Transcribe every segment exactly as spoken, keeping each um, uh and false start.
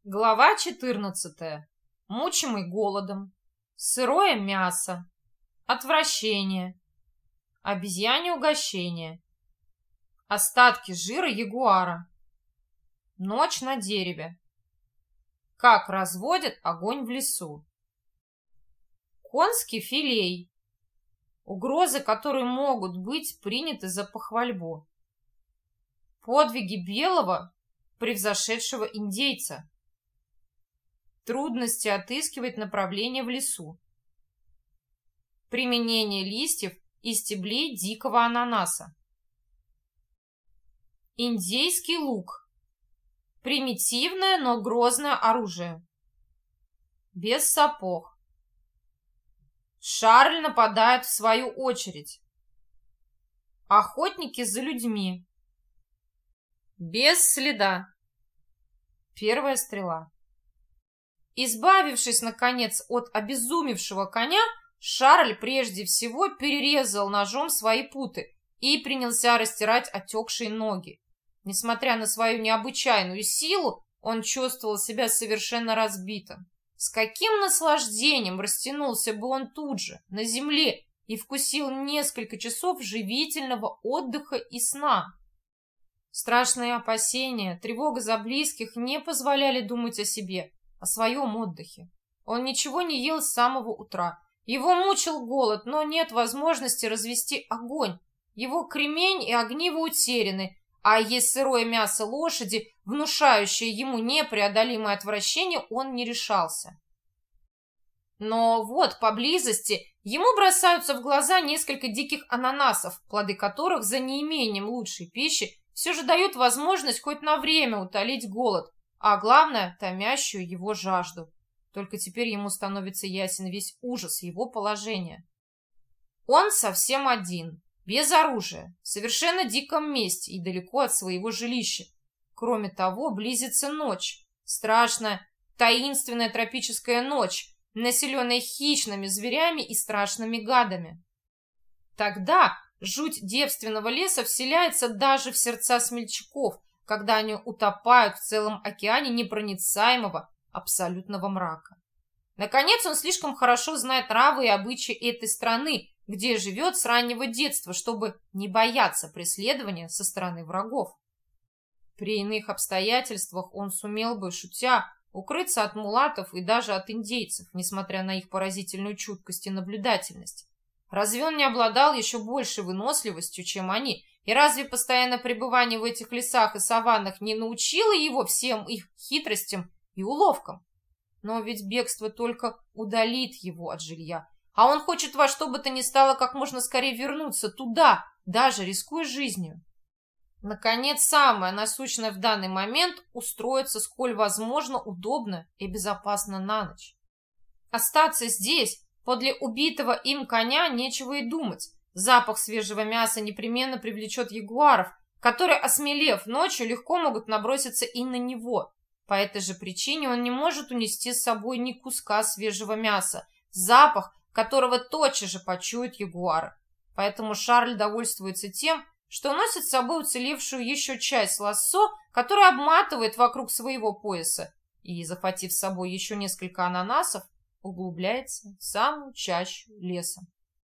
Глава четырнадцатая. Мучимый голодом. Сырое мясо. Отвращение. Обезьяне угощение. Остатки жира ягуара. Ночь на дереве. Как разводят огонь в лесу. Конский филей. Угрозы, которые могут быть приняты за похвальбу. Подвиги белого, превзошедшего индейца. Трудности отыскивать направление в лесу. Применение листьев и стеблей дикого ананаса. Индейский лук. Примитивное, но грозное оружие. Без сапог. Шарль нападает в свою очередь. Охотники за людьми. Без следа. Первая стрела. Избавившись, наконец, от обезумевшего коня, Шарль прежде всего перерезал ножом свои путы и принялся растирать отекшие ноги. Несмотря на свою необычайную силу, он чувствовал себя совершенно разбитым. С каким наслаждением растянулся бы он тут же, на земле, и вкусил несколько часов живительного отдыха и сна. Страшные опасения, тревога за близких не позволяли думать о себе, о своем отдыхе. Он ничего не ел с самого утра. Его мучил голод, но нет возможности развести огонь. Его кремень и огниво утеряны, а есть сырое мясо лошади, внушающее ему непреодолимое отвращение, он не решался. Но вот поблизости ему бросаются в глаза несколько диких ананасов, плоды которых за неимением лучшей пищи все же дают возможность хоть на время утолить голод, а главное, томящую его жажду. Только теперь ему становится ясен весь ужас его положения. Он совсем один, без оружия, в совершенно диком месте и далеко от своего жилища. Кроме того, близится ночь, страшная, таинственная тропическая ночь, населенная хищными зверями и страшными гадами. Тогда жуть девственного леса вселяется даже в сердца смельчаков, когда они утопают в целом океане непроницаемого абсолютного мрака. Наконец, он слишком хорошо знает нравы и обычаи этой страны, где живет с раннего детства, чтобы не бояться преследования со стороны врагов. При иных обстоятельствах он сумел бы, шутя, укрыться от мулатов и даже от индейцев, несмотря на их поразительную чуткость и наблюдательность. Разве он не обладал еще большей выносливостью, чем они, и разве постоянное пребывание в этих лесах и саваннах не научило его всем их хитростям и уловкам? Но ведь бегство только удалит его от жилья, а он хочет во что бы то ни стало как можно скорее вернуться туда, даже рискуя жизнью. Наконец, самое насущное в данный момент – устроиться сколь возможно удобно и безопасно на ночь. Остаться здесь, подле убитого им коня, нечего и думать. Запах свежего мяса непременно привлечет ягуаров, которые, осмелев ночью, легко могут наброситься и на него. По этой же причине он не может унести с собой ни куска свежего мяса, запах которого тотчас же почуют ягуары. Поэтому Шарль довольствуется тем, что носит с собой уцелевшую еще часть лассо, которую обматывает вокруг своего пояса, и, захватив с собой еще несколько ананасов, углубляется в самую чащу леса.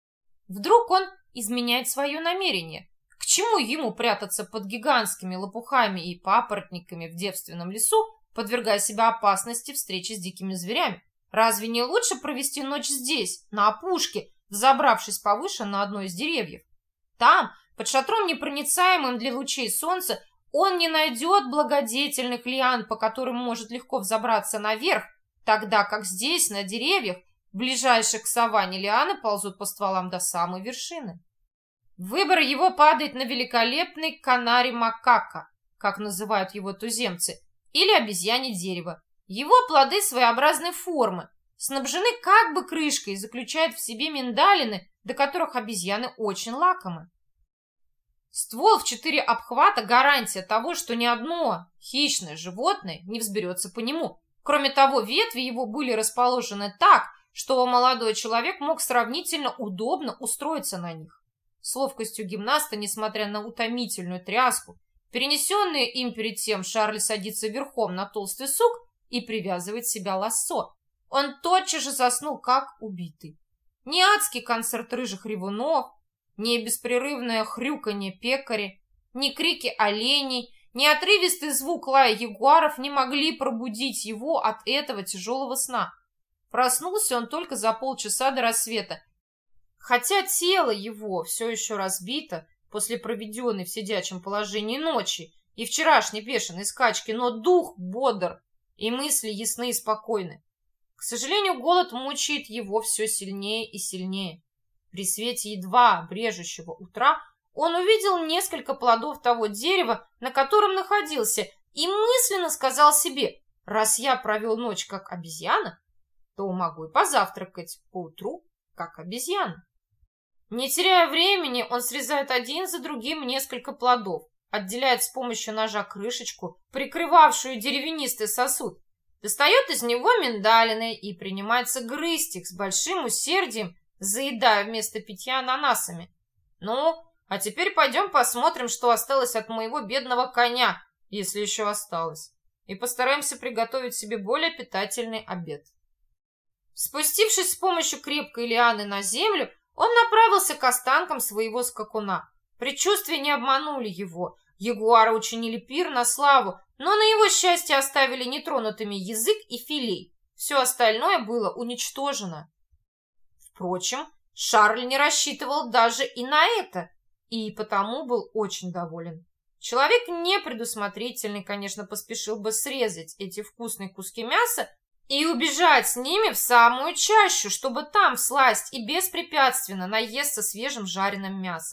Вдруг он изменяет свое намерение. К чему ему прятаться под гигантскими лопухами и папоротниками в девственном лесу, подвергая себя опасности встречи с дикими зверями? Разве не лучше провести ночь здесь, на опушке, взобравшись повыше на одно из деревьев? Там, под шатром непроницаемым для лучей солнца, он не найдет благодетельных лиан, по которым может легко взобраться наверх, тогда как здесь, на деревьях, ближайших к саванне, лианы ползут по стволам до самой вершины. Выбор его падает на великолепный канари-макака, как называют его туземцы, или обезьяне дерево. Его плоды своеобразной формы, снабжены как бы крышкой и заключают в себе миндалины, до которых обезьяны очень лакомы. Ствол в четыре обхвата – гарантия того, что ни одно хищное животное не взберется по нему. Кроме того, ветви его были расположены так, что молодой человек мог сравнительно удобно устроиться на них. С ловкостью гимнаста, несмотря на утомительную тряску, перенесенные им перед тем, Шарль садится верхом на толстый сук и привязывать себя лассо. Он тотчас же заснул, как убитый. Ни адский концерт рыжих ревунов, ни беспрерывное хрюканье пекари, ни крики оленей, ни отрывистый звук лая ягуаров не могли пробудить его от этого тяжелого сна. Проснулся он только за полчаса до рассвета, хотя тело его все еще разбито после проведенной в сидячем положении ночи и вчерашней бешеной скачки, но дух бодр и мысли ясны и спокойны. К сожалению, голод мучает его все сильнее и сильнее. При свете едва брежущего утра он увидел несколько плодов того дерева, на котором находился, и мысленно сказал себе: раз я провел ночь как обезьяна, то могу и позавтракать поутру как обезьяна. Не теряя времени, он срезает один за другим несколько плодов, отделяет с помощью ножа крышечку, прикрывавшую деревянистый сосуд, достает из него миндалины и принимается грызть их с большим усердием, заедая вместо питья ананасами. Ну, а теперь пойдем посмотрим, что осталось от моего бедного коня, если еще осталось, и постараемся приготовить себе более питательный обед. Спустившись с помощью крепкой лианы на землю, он направился к останкам своего скакуна. Предчувствия не обманули его. Ягуары учинили пир на славу, но на его счастье оставили нетронутыми язык и филей. Все остальное было уничтожено. Впрочем, Шарль не рассчитывал даже и на это, и потому был очень доволен. Человек непредусмотрительный, конечно, поспешил бы срезать эти вкусные куски мяса и убежать с ними в самую чащу, чтобы там всласть и беспрепятственно наесться свежим жареным мясом.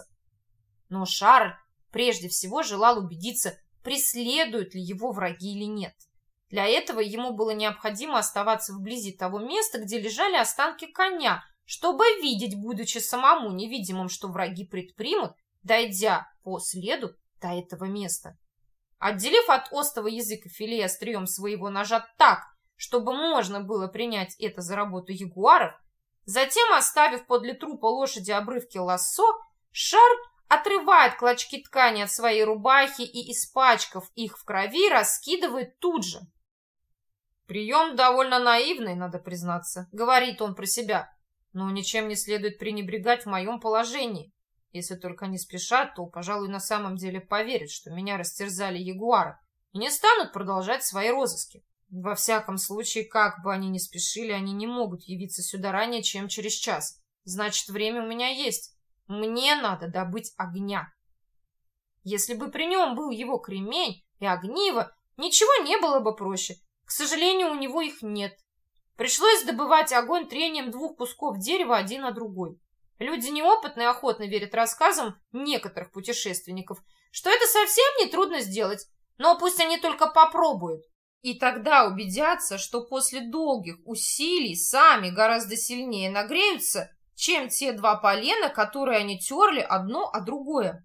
Но Шарль прежде всего желал убедиться, преследуют ли его враги или нет. Для этого ему было необходимо оставаться вблизи того места, где лежали останки коня, чтобы видеть, будучи самому невидимым, что враги предпримут, дойдя по следу до этого места. Отделив от остова языка филе острием своего ножа так, чтобы можно было принять это за работу ягуаров, затем, оставив подле трупа лошади обрывки лассо, Шарль отрывает клочки ткани от своей рубахи и, испачкав их в крови, раскидывает тут же. «Прием довольно наивный, надо признаться», — говорит он про себя, «но ничем не следует пренебрегать в моем положении. Если только не спешат, то, пожалуй, на самом деле поверят, что меня растерзали ягуары, и не станут продолжать свои розыски. Во всяком случае, как бы они ни спешили, они не могут явиться сюда ранее, чем через час. Значит, время у меня есть. Мне надо добыть огня». Если бы при нем был его кремень и огниво, ничего не было бы проще. К сожалению, у него их нет. Пришлось добывать огонь трением двух кусков дерева один на другой. Люди неопытные охотно верят рассказам некоторых путешественников, что это совсем нетрудно сделать, но пусть они только попробуют. И тогда убедятся, что после долгих усилий сами гораздо сильнее нагреются, чем те два полена, которые они терли одно о другое.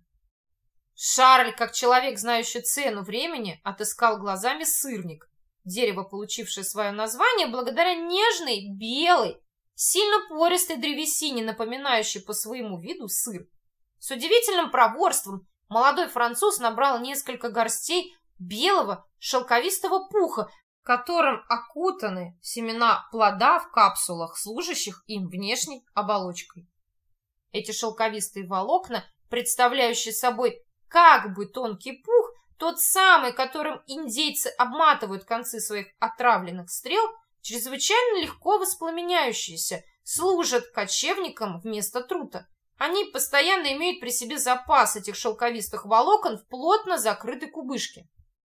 Шарль, как человек, знающий цену времени, отыскал глазами сырник, дерево, получившее свое название благодаря нежной, белой, сильно пористой древесине, напоминающей по своему виду сыр. С удивительным проворством молодой француз набрал несколько горстей белого шелковистого пуха, которым окутаны семена плода в капсулах, служащих им внешней оболочкой. Эти шелковистые волокна, представляющие собой как бы тонкий пух, тот самый, которым индейцы обматывают концы своих отравленных стрел, чрезвычайно легко воспламеняющиеся, служат кочевникам вместо трута. Они постоянно имеют при себе запас этих шелковистых волокон в плотно закрытой кубышке.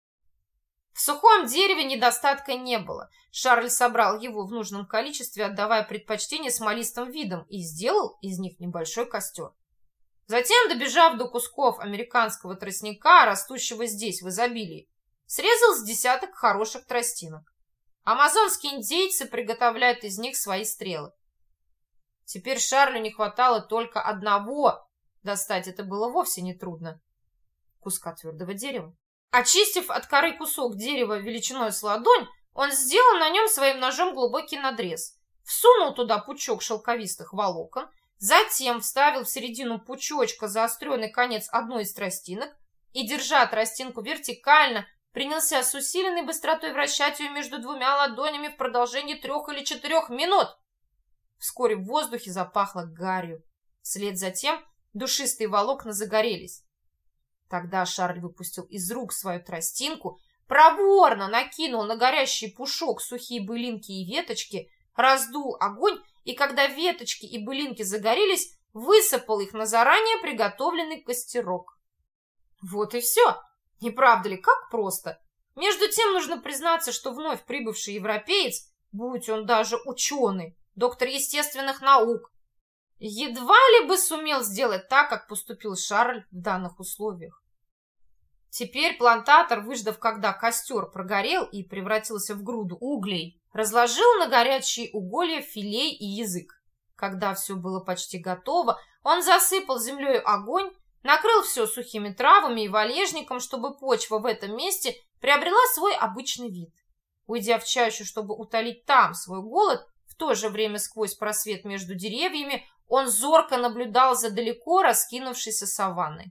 В сухом дереве недостатка не было. Шарль собрал его в нужном количестве, отдавая предпочтение смолистым видам, и сделал из них небольшой костер. Затем, добежав до кусков американского тростника, растущего здесь в изобилии, срезал с десяток хороших тростинок. Амазонские индейцы приготовляют из них свои стрелы. Теперь Шарлю не хватало только одного, достать это было вовсе нетрудно, куска твердого дерева. Очистив от коры кусок дерева величиной с ладонь, он сделал на нем своим ножом глубокий надрез, всунул туда пучок шелковистых волокон, затем вставил в середину пучочка заостренный конец одной из тростинок и, держа тростинку вертикально, принялся с усиленной быстротой вращать ее между двумя ладонями в продолжении трех или четырех минут. Вскоре в воздухе запахло гарью. Вслед за тем душистые волокна загорелись. Тогда Шарль выпустил из рук свою тростинку, проворно накинул на горящий пушок сухие былинки и веточки, раздул огонь, и когда веточки и былинки загорелись, высыпал их на заранее приготовленный костерок. Вот и все. Не правда ли, как просто? Между тем нужно признаться, что вновь прибывший европеец, будь он даже ученый, доктор естественных наук, едва ли бы сумел сделать так, как поступил Шарль в данных условиях. Теперь плантатор, выждав, когда костер прогорел и превратился в груду углей, разложил на горячие уголья филей и язык. Когда все было почти готово, он засыпал землей огонь, накрыл все сухими травами и валежником, чтобы почва в этом месте приобрела свой обычный вид. Уйдя в чащу, чтобы утолить там свой голод, в то же время сквозь просвет между деревьями, он зорко наблюдал за далеко раскинувшейся саванной.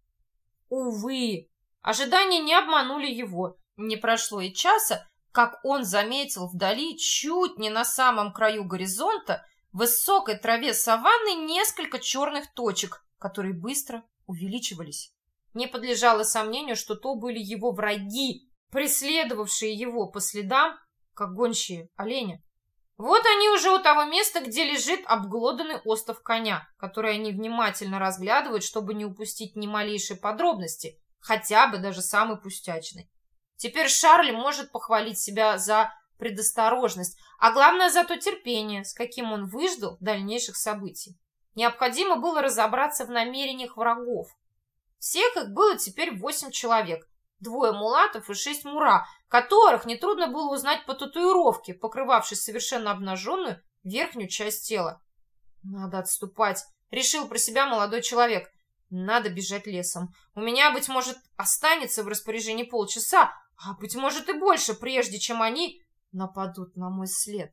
Увы, ожидания не обманули его. Не прошло и часа, как он заметил вдали, чуть не на самом краю горизонта, в высокой траве саванны несколько черных точек, которые быстро увеличивались. Не подлежало сомнению, что то были его враги, преследовавшие его по следам, как гончие оленя. Вот они уже у того места, где лежит обглоданный остов коня, который они внимательно разглядывают, чтобы не упустить ни малейшей подробности, хотя бы даже самой пустячной. Теперь Шарль может похвалить себя за предосторожность, а главное за то терпение, с каким он выждал дальнейших событий. Необходимо было разобраться в намерениях врагов. Всех их было теперь восемь человек, двое мулатов и шесть мура, которых нетрудно было узнать по татуировке, покрывавшей совершенно обнаженную верхнюю часть тела. «Надо отступать», — решил про себя молодой человек. «Надо бежать лесом. У меня, быть может, останется в распоряжении полчаса, а, быть может, и больше, прежде чем они нападут на мой след».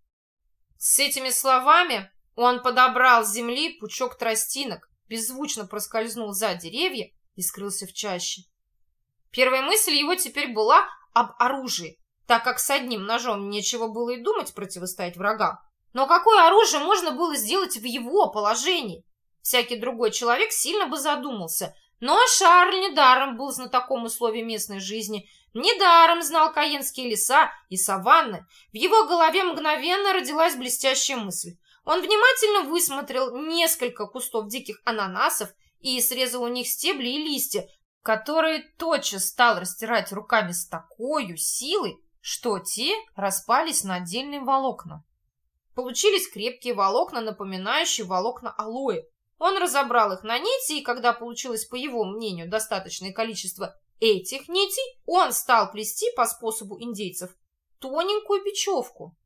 С этими словами он подобрал с земли пучок тростинок, беззвучно проскользнул за деревья и скрылся в чаще. Первая мысль его теперь была об оружии, так как с одним ножом нечего было и думать противостоять врагам. Но какое оружие можно было сделать в его положении? Всякий другой человек сильно бы задумался, но Шарль недаром был знатоком условий местной жизни, недаром знал каенские леса и саванны. В его голове мгновенно родилась блестящая мысль. Он внимательно высмотрел несколько кустов диких ананасов и срезал у них стебли и листья, которые тотчас стал растирать руками с такой силой, что те распались на отдельные волокна. Получились крепкие волокна, напоминающие волокна алоэ. Он разобрал их на нити, и когда получилось, по его мнению, достаточное количество этих нитей, он стал плести по способу индейцев тоненькую бечевку.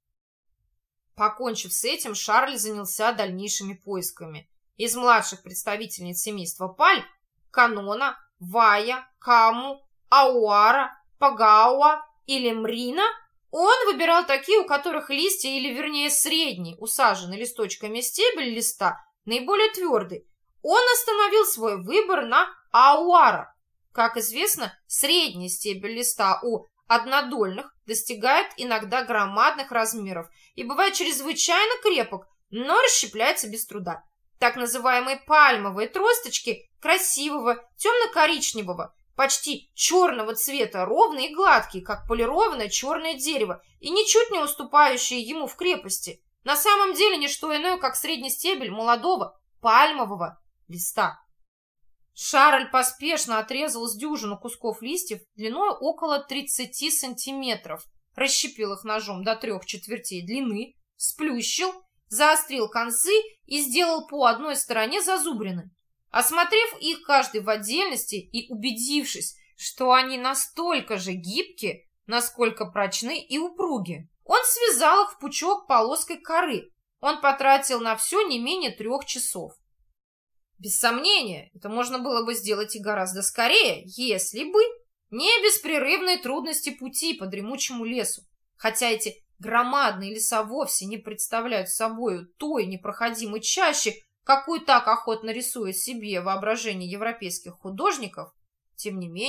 Покончив с этим, Шарль занялся дальнейшими поисками. Из младших представительниц семейства Паль – Канона, Вая, Каму, Ауара, Пагауа или Мрина – он выбирал такие, у которых листья, или вернее средний, усаженный листочками стебель листа, наиболее твердый. Он остановил свой выбор на Ауара. Как известно, средний стебель листа у однодольных достигает иногда громадных размеров и бывает чрезвычайно крепок, но расщепляется без труда. Так называемые пальмовые тросточки красивого темно-коричневого, почти черного цвета, ровные и гладкие, как полированное черное дерево, и ничуть не уступающие ему в крепости. На самом деле не что иное, как средний стебель молодого пальмового листа. Шарль поспешно отрезал с дюжину кусков листьев длиной около тридцати сантиметров, расщепил их ножом до трех четвертей длины, сплющил, заострил концы и сделал по одной стороне зазубрины. Осмотрев их каждый в отдельности и убедившись, что они настолько же гибкие, насколько прочны и упруги, он связал их в пучок полоской коры. Он потратил на все не менее трех часов. Без сомнения, это можно было бы сделать и гораздо скорее, если бы не беспрерывные трудности пути по дремучему лесу. Хотя эти громадные леса вовсе не представляют собою той непроходимой чащи, какую так охотно рисует себе воображение европейских художников, тем не менее,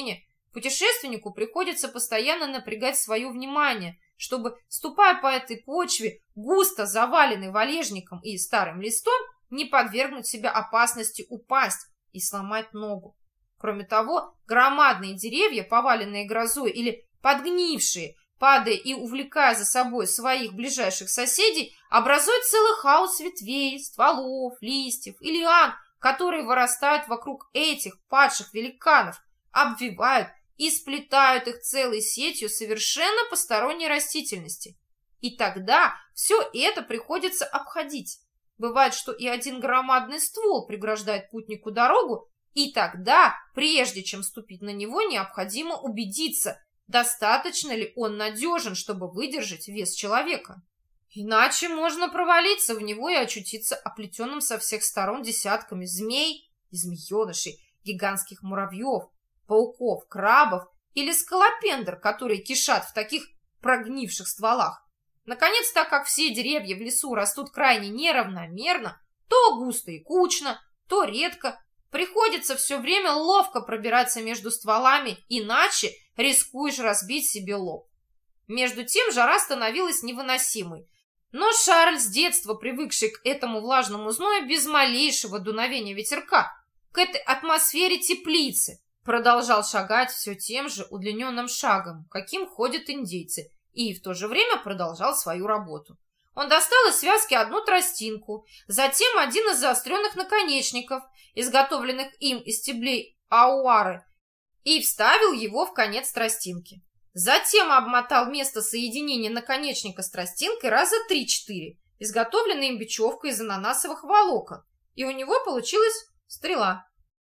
Путешественнику приходится постоянно напрягать свое внимание, чтобы, ступая по этой почве, густо заваленной валежником и старым листом, не подвергнуть себя опасности упасть и сломать ногу. Кроме того, громадные деревья, поваленные грозой или подгнившие, падая и увлекая за собой своих ближайших соседей, образуют целый хаос ветвей, стволов, листьев и лиан, которые вырастают вокруг этих падших великанов, обвивают и сплетают их целой сетью совершенно посторонней растительности. И тогда все это приходится обходить. Бывает, что и один громадный ствол преграждает путнику дорогу, и тогда, прежде чем ступить на него, необходимо убедиться, достаточно ли он надежен, чтобы выдержать вес человека. Иначе можно провалиться в него и очутиться оплетенным со всех сторон десятками змей и змеенышей, гигантских муравьев, пауков, крабов или скалопендр, которые кишат в таких прогнивших стволах. Наконец, так как все деревья в лесу растут крайне неравномерно, то густо и кучно, то редко, приходится все время ловко пробираться между стволами, иначе рискуешь разбить себе лоб. Между тем жара становилась невыносимой, но Шарль, с детства привыкший к этому влажному зною, без малейшего дуновения ветерка, к этой атмосфере теплицы, продолжал шагать все тем же удлиненным шагом, каким ходят индейцы, и в то же время продолжал свою работу. Он достал из связки одну тростинку, затем один из заостренных наконечников, изготовленных им из стеблей ауары, и вставил его в конец тростинки. Затем обмотал место соединения наконечника с тростинкой раза три-четыре, изготовленной им бечевкой из ананасовых волокон, и у него получилась стрела.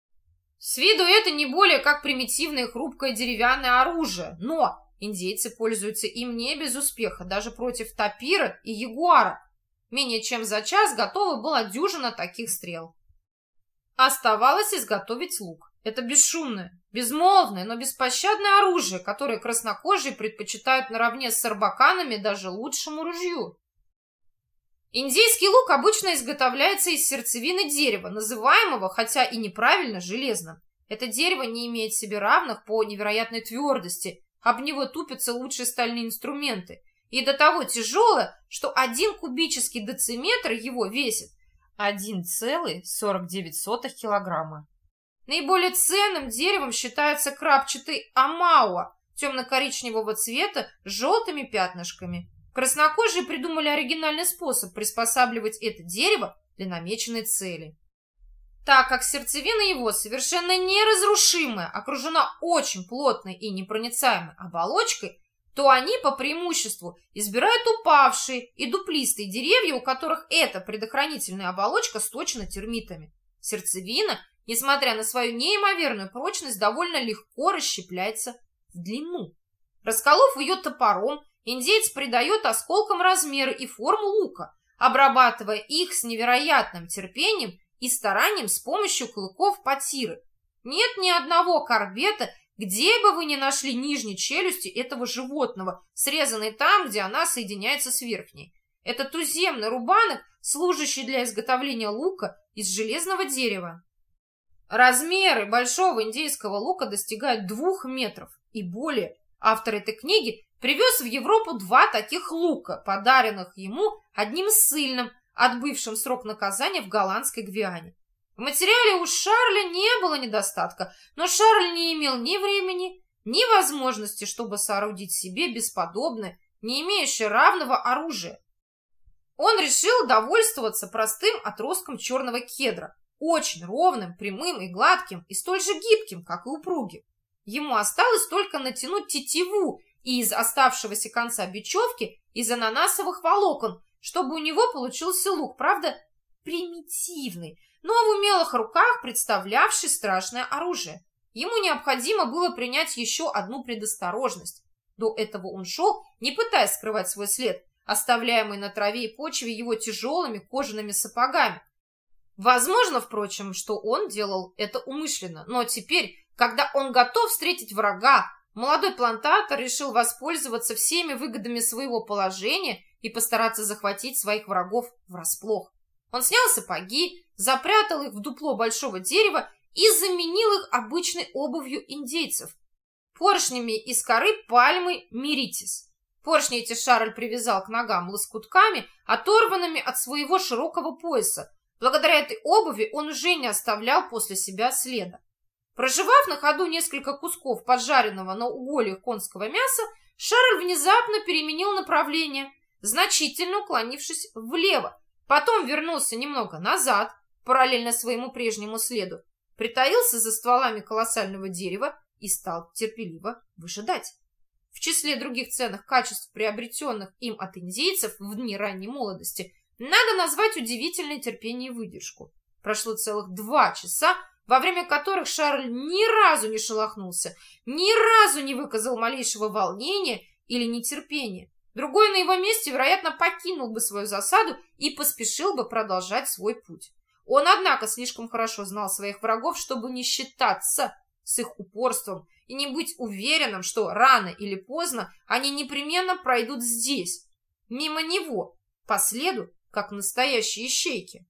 С виду это не более как примитивное хрупкое деревянное оружие, но индейцы пользуются им не без успеха, даже против тапира и ягуара. Менее чем за час готова была дюжина таких стрел. Оставалось изготовить лук. Это бесшумное, безмолвное, но беспощадное оружие, которое краснокожие предпочитают наравне с сарбаканами даже лучшему ружью. Индейский лук обычно изготовляется из сердцевины дерева, называемого, хотя и неправильно, железным. Это дерево не имеет себе равных по невероятной твердости, об него тупятся лучшие стальные инструменты, и до того тяжелое, что один кубический дециметр его весит один целых сорок девять сотых килограмма. Наиболее ценным деревом считается крапчатый амауа, темно-коричневого цвета с желтыми пятнышками. Краснокожие придумали оригинальный способ приспосабливать это дерево для намеченной цели. Так как сердцевина его совершенно неразрушимая, окружена очень плотной и непроницаемой оболочкой, то они по преимуществу избирают упавшие и дуплистые деревья, у которых эта предохранительная оболочка сточена термитами. Сердцевина, несмотря на свою неимоверную прочность, довольно легко расщепляется в длину. Расколов ее топором, индеец придает осколкам размеры и форму лука, обрабатывая их с невероятным терпением и старанием с помощью клыков патиры. Нет ни одного корбета, где бы вы ни нашли нижней челюсти этого животного, срезанной там, где она соединяется с верхней. Это туземный рубанок, служащий для изготовления лука из железного дерева. Размеры большого индейского лука достигают двух метров и более. Автор этой книги привез в Европу два таких лука, подаренных ему одним ссыльным, отбывшим срок наказания в голландской Гвиане. В материале у Шарля не было недостатка, но Шарль не имел ни времени, ни возможности, чтобы соорудить себе бесподобное, не имеющее равного оружия. Он решил довольствоваться простым отростком черного кедра, очень ровным, прямым и гладким, и столь же гибким, как и упругим. Ему осталось только натянуть тетиву из оставшегося конца бечевки из ананасовых волокон, чтобы у него получился лук, правда, примитивный, но в умелых руках представлявший страшное оружие. Ему необходимо было принять еще одну предосторожность. До этого он шел, не пытаясь скрывать свой след, оставляемый на траве и почве его тяжелыми кожаными сапогами. Возможно, впрочем, что он делал это умышленно, но теперь, когда он готов встретить врага, молодой плантатор решил воспользоваться всеми выгодами своего положения и постараться захватить своих врагов врасплох. Он снял сапоги, запрятал их в дупло большого дерева и заменил их обычной обувью индейцев. поршнями из коры пальмы миритис. Поршни эти Шарль привязал к ногам лоскутками, оторванными от своего широкого пояса. Благодаря этой обуви он уже не оставлял после себя следа. Прожевав на ходу несколько кусков поджаренного на угольях конского мяса, Шарль внезапно переменил направление, значительно уклонившись влево. Потом вернулся немного назад, параллельно своему прежнему следу, притаился за стволами колоссального дерева и стал терпеливо выжидать. В числе других ценных качеств, приобретенных им от индейцев в дни ранней молодости, надо назвать удивительное терпение и выдержку. Прошло целых два часа, во время которых Шарль ни разу не шелохнулся, ни разу не выказал малейшего волнения или нетерпения. Другой на его месте, вероятно, покинул бы свою засаду и поспешил бы продолжать свой путь. Он, однако, слишком хорошо знал своих врагов, чтобы не считаться с их упорством и не быть уверенным, что рано или поздно они непременно пройдут здесь, мимо него, по следу, как настоящие ищейки.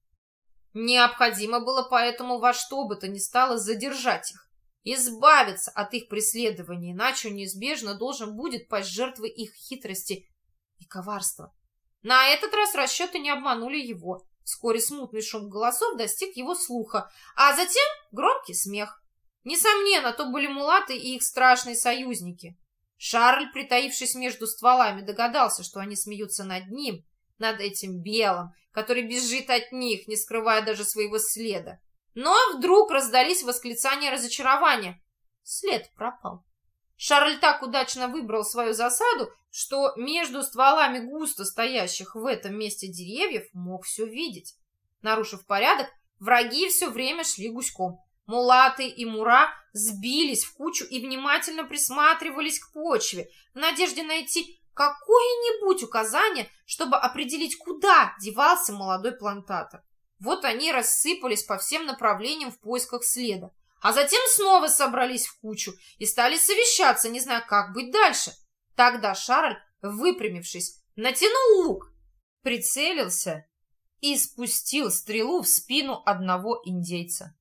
Необходимо было поэтому во что бы то ни стало задержать их, избавиться от их преследования, иначе он неизбежно должен будет пасть жертвой их хитрости и коварства. На этот раз расчеты не обманули его. Вскоре смутный шум голосов достиг его слуха, а затем громкий смех. Несомненно, то были мулаты и их страшные союзники. Шарль, притаившись между стволами, догадался, что они смеются над ним, над этим белым, который бежит от них, не скрывая даже своего следа. Но вдруг раздались восклицания разочарования. След пропал. Шарль так удачно выбрал свою засаду, что между стволами густо стоящих в этом месте деревьев мог все видеть. Нарушив порядок, враги все время шли гуськом. Мулаты и мура сбились в кучу и внимательно присматривались к почве, в надежде найти какое-нибудь указание, чтобы определить, куда девался молодой плантатор. Вот они рассыпались по всем направлениям в поисках следа, а затем снова собрались в кучу и стали совещаться, не зная, как быть дальше. Тогда Шарль, выпрямившись, натянул лук, прицелился и спустил стрелу в спину одного индейца.